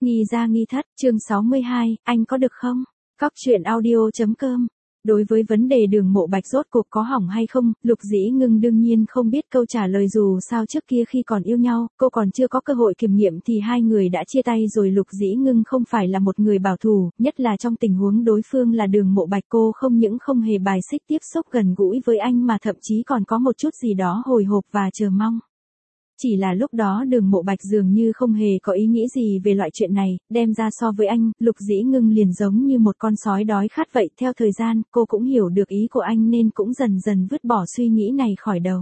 Nghi ra nghi thất, chương 62, anh có được không? Cóc truyện audio.com. Đối với vấn đề Đường Mộ Bạch rốt cuộc có hỏng hay không, Lục Dĩ Ngưng đương nhiên không biết câu trả lời, dù sao trước kia khi còn yêu nhau, cô còn chưa có cơ hội kiểm nghiệm thì hai người đã chia tay rồi. Lục Dĩ Ngưng không phải là một người bảo thủ, nhất là trong tình huống đối phương là Đường Mộ Bạch, cô không những không hề bài xích tiếp xúc gần gũi với anh mà thậm chí còn có một chút gì đó hồi hộp và chờ mong. Chỉ là lúc đó Đường Mộ Bạch dường như không hề có ý nghĩ gì về loại chuyện này, đem ra so với anh, Lục Dĩ Ngưng liền giống như một con sói đói khát vậy. Theo thời gian, cô cũng hiểu được ý của anh nên cũng dần dần vứt bỏ suy nghĩ này khỏi đầu.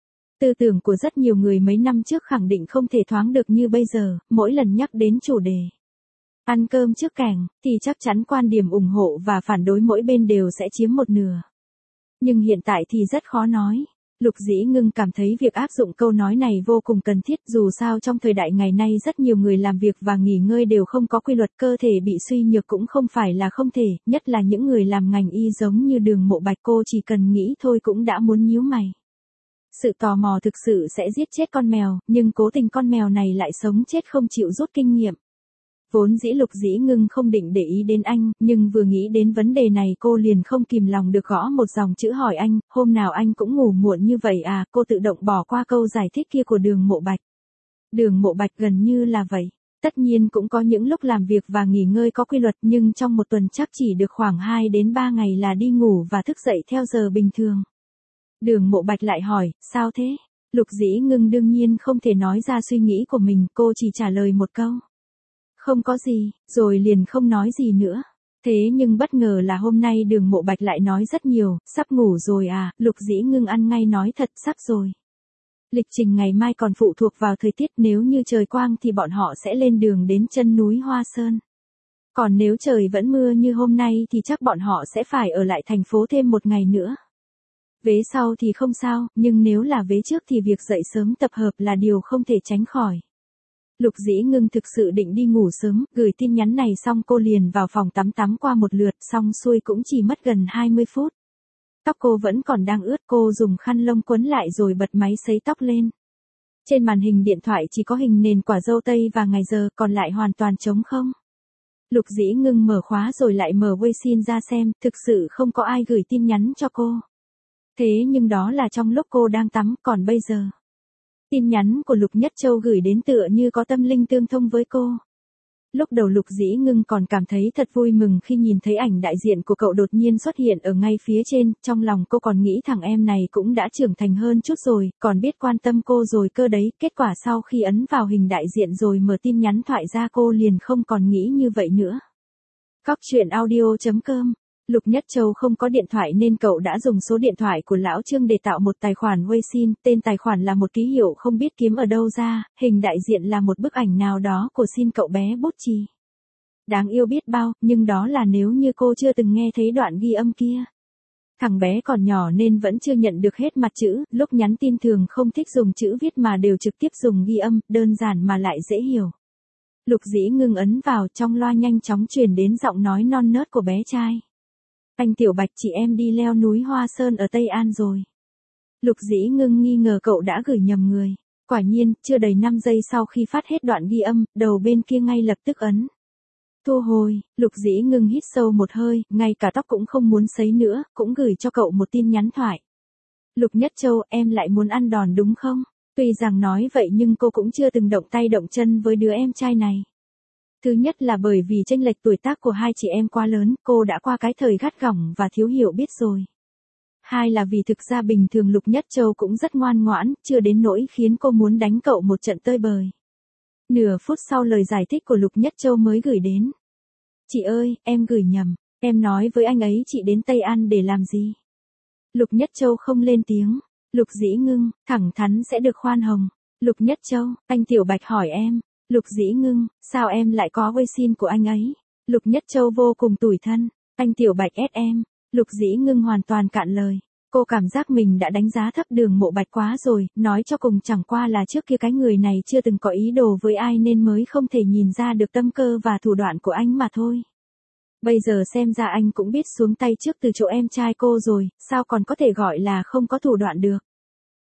Tư tưởng của rất nhiều người mấy năm trước khẳng định không thể thoáng được như bây giờ, mỗi lần nhắc đến chủ đề ăn cơm trước cảng, thì chắc chắn quan điểm ủng hộ và phản đối mỗi bên đều sẽ chiếm một nửa. Nhưng hiện tại thì rất khó nói. Lục Dĩ Ngưng cảm thấy việc áp dụng câu nói này vô cùng cần thiết, dù sao trong thời đại ngày nay rất nhiều người làm việc và nghỉ ngơi đều không có quy luật, cơ thể bị suy nhược cũng không phải là không thể, nhất là những người làm ngành y giống như Đường Mộ Bạch, cô chỉ cần nghĩ thôi cũng đã muốn nhíu mày. Sự tò mò thực sự sẽ giết chết con mèo, nhưng cố tình con mèo này lại sống chết không chịu rút kinh nghiệm. Vốn dĩ Lục Dĩ Ngưng không định để ý đến anh, nhưng vừa nghĩ đến vấn đề này cô liền không kìm lòng được gõ một dòng chữ hỏi anh, hôm nào anh cũng ngủ muộn như vậy à? Cô tự động bỏ qua câu giải thích kia của Đường Mộ Bạch. Đường Mộ Bạch gần như là vậy. Tất nhiên cũng có những lúc làm việc và nghỉ ngơi có quy luật, nhưng trong một tuần chắc chỉ được khoảng 2 đến 3 ngày là đi ngủ và thức dậy theo giờ bình thường. Đường Mộ Bạch lại hỏi, sao thế? Lục Dĩ Ngưng đương nhiên không thể nói ra suy nghĩ của mình, cô chỉ trả lời một câu. Không có gì, rồi liền không nói gì nữa. Thế nhưng bất ngờ là hôm nay Đường Mộ Bạch lại nói rất nhiều, sắp ngủ rồi à? Lục Dĩ Ngưng ăn ngay nói thật, sắp rồi. Lịch trình ngày mai còn phụ thuộc vào thời tiết, nếu như trời quang thì bọn họ sẽ lên đường đến chân núi Hoa Sơn. Còn nếu trời vẫn mưa như hôm nay thì chắc bọn họ sẽ phải ở lại thành phố thêm một ngày nữa. Vế sau thì không sao, nhưng nếu là vế trước thì việc dậy sớm tập hợp là điều không thể tránh khỏi. Lục Dĩ Ngưng thực sự định đi ngủ sớm, gửi tin nhắn này xong cô liền vào phòng tắm qua một lượt, xong xuôi cũng chỉ mất gần 20 phút. Tóc cô vẫn còn đang ướt, cô dùng khăn lông quấn lại rồi bật máy sấy tóc lên. Trên màn hình điện thoại chỉ có hình nền quả dâu tây và ngày giờ, còn lại hoàn toàn trống không. Lục Dĩ Ngưng mở khóa rồi lại mở Weixin ra xem, thực sự không có ai gửi tin nhắn cho cô. Thế nhưng đó là trong lúc cô đang tắm, còn bây giờ. Tin nhắn của Lục Nhất Châu gửi đến tựa như có tâm linh tương thông với cô. Lúc đầu Lục Dĩ Ngưng còn cảm thấy thật vui mừng khi nhìn thấy ảnh đại diện của cậu đột nhiên xuất hiện ở ngay phía trên, trong lòng cô còn nghĩ thằng em này cũng đã trưởng thành hơn chút rồi, còn biết quan tâm cô rồi cơ đấy. Kết quả sau khi ấn vào hình đại diện rồi mở tin nhắn thoại ra, cô liền không còn nghĩ như vậy nữa. Cóc truyện audio.com. Lục Nhất Châu không có điện thoại nên cậu đã dùng số điện thoại của Lão Trương để tạo một tài khoản Weixin, tên tài khoản là một ký hiệu không biết kiếm ở đâu ra, hình đại diện là một bức ảnh nào đó của xin cậu bé bút chì. Đáng yêu biết bao, nhưng đó là nếu như cô chưa từng nghe thấy đoạn ghi âm kia. Thằng bé còn nhỏ nên vẫn chưa nhận được hết mặt chữ, lúc nhắn tin thường không thích dùng chữ viết mà đều trực tiếp dùng ghi âm, đơn giản mà lại dễ hiểu. Lục Dĩ Ngưng ấn vào, trong loa nhanh chóng truyền đến giọng nói non nớt của bé trai. Anh Tiểu Bạch, chị em đi leo núi Hoa Sơn ở Tây An rồi. Lục Dĩ Ngưng nghi ngờ cậu đã gửi nhầm người. Quả nhiên, chưa đầy 5 giây sau khi phát hết đoạn ghi âm, đầu bên kia ngay lập tức ấn thu hồi. Lục Dĩ Ngưng hít sâu một hơi, ngay cả tóc cũng không muốn sấy nữa, cũng gửi cho cậu một tin nhắn thoại. Lục Nhất Châu, em lại muốn ăn đòn đúng không? Tuy rằng nói vậy nhưng cô cũng chưa từng động tay động chân với đứa em trai này. Thứ nhất là bởi vì chênh lệch tuổi tác của hai chị em quá lớn, cô đã qua cái thời gắt gỏng và thiếu hiểu biết rồi. Hai là vì thực ra bình thường Lục Nhất Châu cũng rất ngoan ngoãn, chưa đến nỗi khiến cô muốn đánh cậu một trận tơi bời. Nửa phút sau lời giải thích của Lục Nhất Châu mới gửi đến. Chị ơi, em gửi nhầm, em nói với anh ấy chị đến Tây An để làm gì? Lục Nhất Châu không lên tiếng. Lục Dĩ Ngưng, thẳng thắn sẽ được khoan hồng. Lục Nhất Châu, anh Tiểu Bạch hỏi em. Lục Dĩ Ngưng, sao em lại có Weixin của anh ấy? Lục Nhất Châu vô cùng tủi thân. Anh Tiểu Bạch ép em. Lục Dĩ Ngưng hoàn toàn cạn lời. Cô cảm giác mình đã đánh giá thấp Đường Mộ Bạch quá rồi, nói cho cùng chẳng qua là trước kia cái người này chưa từng có ý đồ với ai nên mới không thể nhìn ra được tâm cơ và thủ đoạn của anh mà thôi. Bây giờ xem ra anh cũng biết xuống tay trước từ chỗ em trai cô rồi, sao còn có thể gọi là không có thủ đoạn được.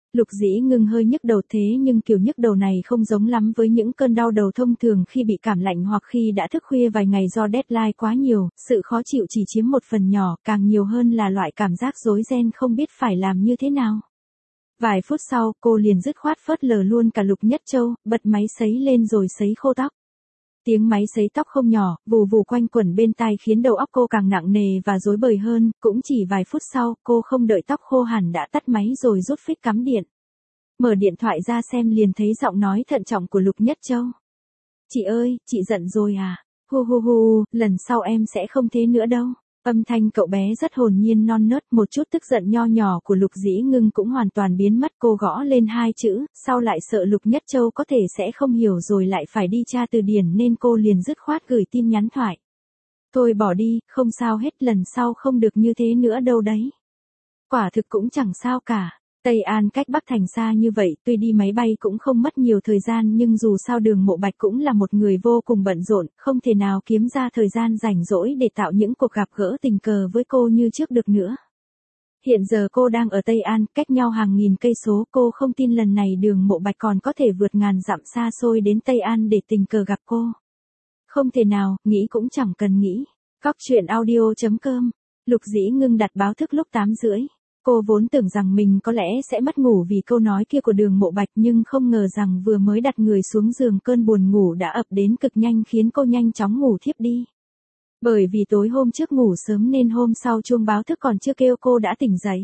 Lục Dĩ Ngưng hơi nhức đầu thế nhưng kiểu nhức đầu này không giống lắm với những cơn đau đầu thông thường khi bị cảm lạnh hoặc khi đã thức khuya vài ngày do deadline quá nhiều, sự khó chịu chỉ chiếm một phần nhỏ, càng nhiều hơn là loại cảm giác rối ren không biết phải làm như thế nào. Vài phút sau, cô liền dứt khoát phớt lờ luôn cả Lục Nhất Châu, bật máy sấy lên rồi sấy khô tóc. Tiếng máy sấy tóc không nhỏ, vù vù quanh quẩn bên tai khiến đầu óc cô càng nặng nề và rối bời hơn, cũng chỉ vài phút sau, cô không đợi tóc khô hẳn đã tắt máy rồi rút phích cắm điện. Mở điện thoại ra xem liền thấy giọng nói thận trọng của Lục Nhất Châu. Chị ơi, chị giận rồi à? Hu hu hu, lần sau em sẽ không thế nữa đâu. Âm thanh cậu bé rất hồn nhiên non nớt, một chút tức giận nho nhỏ của Lục Dĩ Ngưng cũng hoàn toàn biến mất. Cô gõ lên hai chữ, sau lại sợ Lục Nhất Châu có thể sẽ không hiểu rồi lại phải đi tra từ điển nên cô liền dứt khoát gửi tin nhắn thoại. Thôi bỏ đi, không sao hết, lần sau không được như thế nữa đâu đấy. Quả thực cũng chẳng sao cả. Tây An cách Bắc Thành xa như vậy, tuy đi máy bay cũng không mất nhiều thời gian nhưng dù sao Đường Mộ Bạch cũng là một người vô cùng bận rộn, không thể nào kiếm ra thời gian rảnh rỗi để tạo những cuộc gặp gỡ tình cờ với cô như trước được nữa. Hiện giờ cô đang ở Tây An, cách nhau hàng nghìn cây số, cô không tin lần này Đường Mộ Bạch còn có thể vượt ngàn dặm xa xôi đến Tây An để tình cờ gặp cô. Không thể nào, nghĩ cũng chẳng cần nghĩ. Cóc truyện audio.com. Lục Dĩ Ngưng đặt báo thức lúc 8:30. Cô vốn tưởng rằng mình có lẽ sẽ mất ngủ vì câu nói kia của Đường Mộ Bạch nhưng không ngờ rằng vừa mới đặt người xuống giường cơn buồn ngủ đã ập đến cực nhanh khiến cô nhanh chóng ngủ thiếp đi. Bởi vì tối hôm trước ngủ sớm nên hôm sau chuông báo thức còn chưa kêu cô đã tỉnh dậy.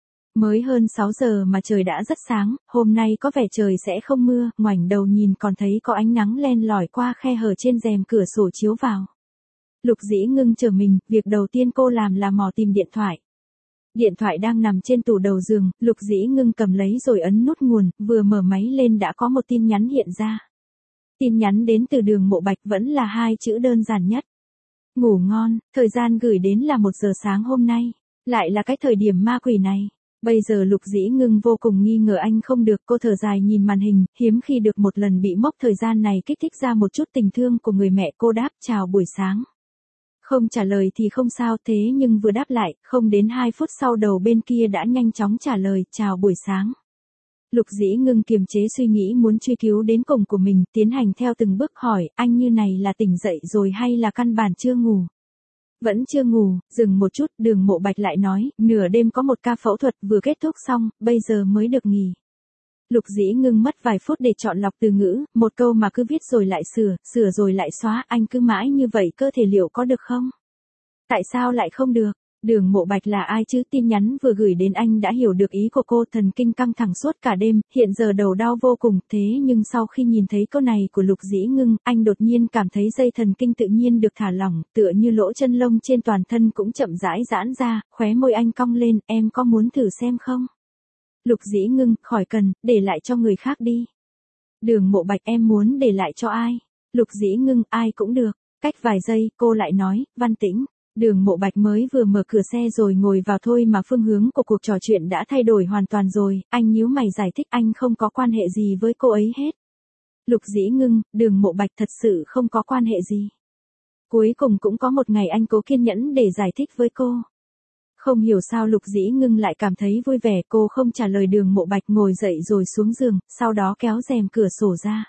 Mới hơn 6 giờ mà trời đã rất sáng, hôm nay có vẻ trời sẽ không mưa, ngoảnh đầu nhìn còn thấy có ánh nắng len lỏi qua khe hở trên rèm cửa sổ chiếu vào. Lục Dĩ Ngưng chờ mình, việc đầu tiên cô làm là mò tìm điện thoại. Điện thoại đang nằm trên tủ đầu giường, Lục Dĩ Ngưng cầm lấy rồi ấn nút nguồn, vừa mở máy lên đã có một tin nhắn hiện ra. Tin nhắn đến từ Đường Mộ Bạch vẫn là hai chữ đơn giản nhất. Ngủ ngon, thời gian gửi đến là 1 giờ sáng hôm nay, lại là cái thời điểm ma quỷ này. Bây giờ Lục Dĩ Ngưng vô cùng nghi ngờ anh không được, cô thở dài nhìn màn hình, hiếm khi được một lần bị mốc thời gian này kích thích ra một chút tình thương của người mẹ. Cô đáp chào buổi sáng. Không trả lời thì không sao, thế nhưng vừa đáp lại, không đến 2 phút sau đầu bên kia đã nhanh chóng trả lời chào buổi sáng. Lục Dĩ Ngưng kiềm chế suy nghĩ muốn truy cứu đến cùng của mình, tiến hành theo từng bước hỏi, anh như này là tỉnh dậy rồi hay là căn bản chưa ngủ? Vẫn chưa ngủ, dừng một chút, Đường Mộ Bạch lại nói, nửa đêm có một ca phẫu thuật vừa kết thúc xong, bây giờ mới được nghỉ. Lục Dĩ Ngưng mất vài phút để chọn lọc từ ngữ, một câu mà cứ viết rồi lại sửa, sửa rồi lại xóa, anh cứ mãi như vậy cơ thể liệu có được không? Tại sao lại không được? Đường Mộ Bạch là ai chứ? Tin nhắn vừa gửi đến anh đã hiểu được ý của cô, thần kinh căng thẳng suốt cả đêm, hiện giờ đầu đau vô cùng, thế nhưng sau khi nhìn thấy câu này của Lục Dĩ Ngưng, anh đột nhiên cảm thấy dây thần kinh tự nhiên được thả lỏng, tựa như lỗ chân lông trên toàn thân cũng chậm rãi giãn ra, khóe môi anh cong lên, em có muốn thử xem không? Lục Dĩ Ngưng, khỏi cần, để lại cho người khác đi. Đường Mộ Bạch, em muốn để lại cho ai? Lục Dĩ Ngưng, ai cũng được. Cách vài giây, cô lại nói, Văn Tĩnh. Đường Mộ Bạch mới vừa mở cửa xe rồi ngồi vào thôi mà phương hướng của cuộc trò chuyện đã thay đổi hoàn toàn rồi, anh nhíu mày giải thích anh không có quan hệ gì với cô ấy hết. Lục Dĩ Ngưng, Đường Mộ Bạch thật sự không có quan hệ gì. Cuối cùng cũng có một ngày anh cố kiên nhẫn để giải thích với cô. Không hiểu sao Lục Dĩ Ngưng lại cảm thấy vui vẻ, cô không trả lời Đường Mộ Bạch ngồi dậy rồi xuống giường, sau đó kéo rèm cửa sổ ra.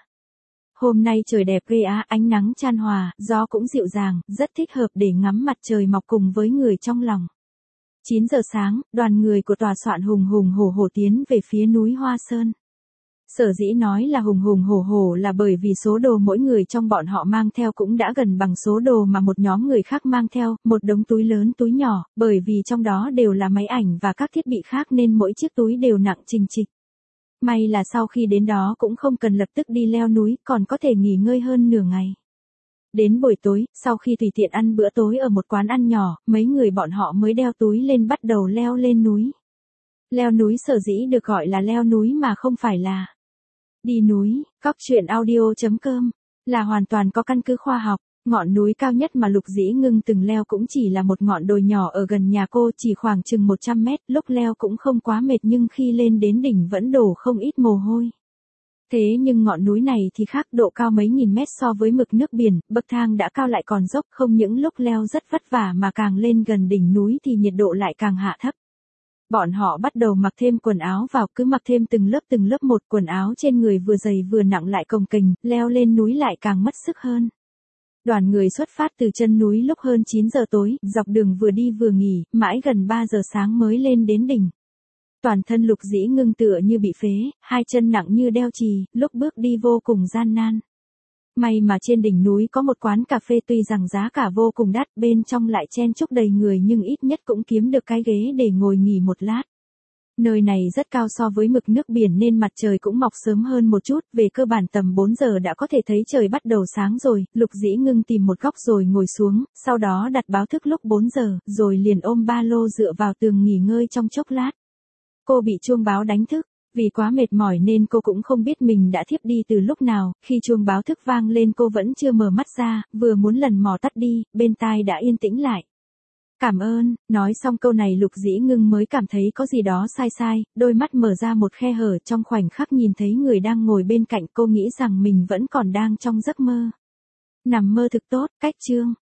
Hôm nay trời đẹp ghê á, ánh nắng chan hòa, gió cũng dịu dàng, rất thích hợp để ngắm mặt trời mọc cùng với người trong lòng. 9 giờ sáng, đoàn người của tòa soạn hùng hùng hổ hổ tiến về phía núi Hoa Sơn. Sở dĩ nói là hùng hùng hổ hổ là bởi vì số đồ mỗi người trong bọn họ mang theo cũng đã gần bằng số đồ mà một nhóm người khác mang theo, một đống túi lớn túi nhỏ, bởi vì trong đó đều là máy ảnh và các thiết bị khác nên mỗi chiếc túi đều nặng chình chịch. May là sau khi đến đó cũng không cần lập tức đi leo núi, còn có thể nghỉ ngơi hơn nửa ngày. Đến buổi tối, sau khi tùy tiện ăn bữa tối ở một quán ăn nhỏ, mấy người bọn họ mới đeo túi lên bắt đầu leo lên núi. Leo núi sở dĩ được gọi là leo núi mà không phải là đi núi. Cóc truyện audio.com là hoàn toàn có căn cứ khoa học. Ngọn núi cao nhất mà Lục Dĩ Ngưng từng leo cũng chỉ là một ngọn đồi nhỏ ở gần nhà cô, chỉ khoảng chừng 100 mét, lúc leo cũng không quá mệt nhưng khi lên đến đỉnh vẫn đổ không ít mồ hôi. Thế nhưng ngọn núi này thì khác, độ cao mấy nghìn mét so với mực nước biển, bậc thang đã cao lại còn dốc, không những lúc leo rất vất vả mà càng lên gần đỉnh núi thì nhiệt độ lại càng hạ thấp. Bọn họ bắt đầu mặc thêm quần áo vào, cứ mặc thêm từng lớp một, quần áo trên người vừa dày vừa nặng lại cồng kềnh, leo lên núi lại càng mất sức hơn. Đoàn người xuất phát từ chân núi lúc hơn 9 giờ tối, dọc đường vừa đi vừa nghỉ, mãi gần 3 giờ sáng mới lên đến đỉnh. Toàn thân Lục Dĩ Ngưng tựa như bị phế, hai chân nặng như đeo chì, lúc bước đi vô cùng gian nan. May mà trên đỉnh núi có một quán cà phê, tuy rằng giá cả vô cùng đắt, bên trong lại chen chúc đầy người nhưng ít nhất cũng kiếm được cái ghế để ngồi nghỉ một lát. Nơi này rất cao so với mực nước biển nên mặt trời cũng mọc sớm hơn một chút, về cơ bản tầm 4 giờ đã có thể thấy trời bắt đầu sáng rồi. Lục Dĩ Ngưng tìm một góc rồi ngồi xuống, sau đó đặt báo thức lúc 4 giờ, rồi liền ôm ba lô dựa vào tường nghỉ ngơi trong chốc lát. Cô bị chuông báo đánh thức, vì quá mệt mỏi nên cô cũng không biết mình đã thiếp đi từ lúc nào, khi chuông báo thức vang lên cô vẫn chưa mở mắt ra, vừa muốn lần mò tắt đi, bên tai đã yên tĩnh lại. Cảm ơn, nói xong câu này Lục Dĩ Ngưng mới cảm thấy có gì đó sai sai, đôi mắt mở ra một khe hở, trong khoảnh khắc nhìn thấy người đang ngồi bên cạnh, cô nghĩ rằng mình vẫn còn đang trong giấc mơ. Nằm mơ thực tốt, cách chương.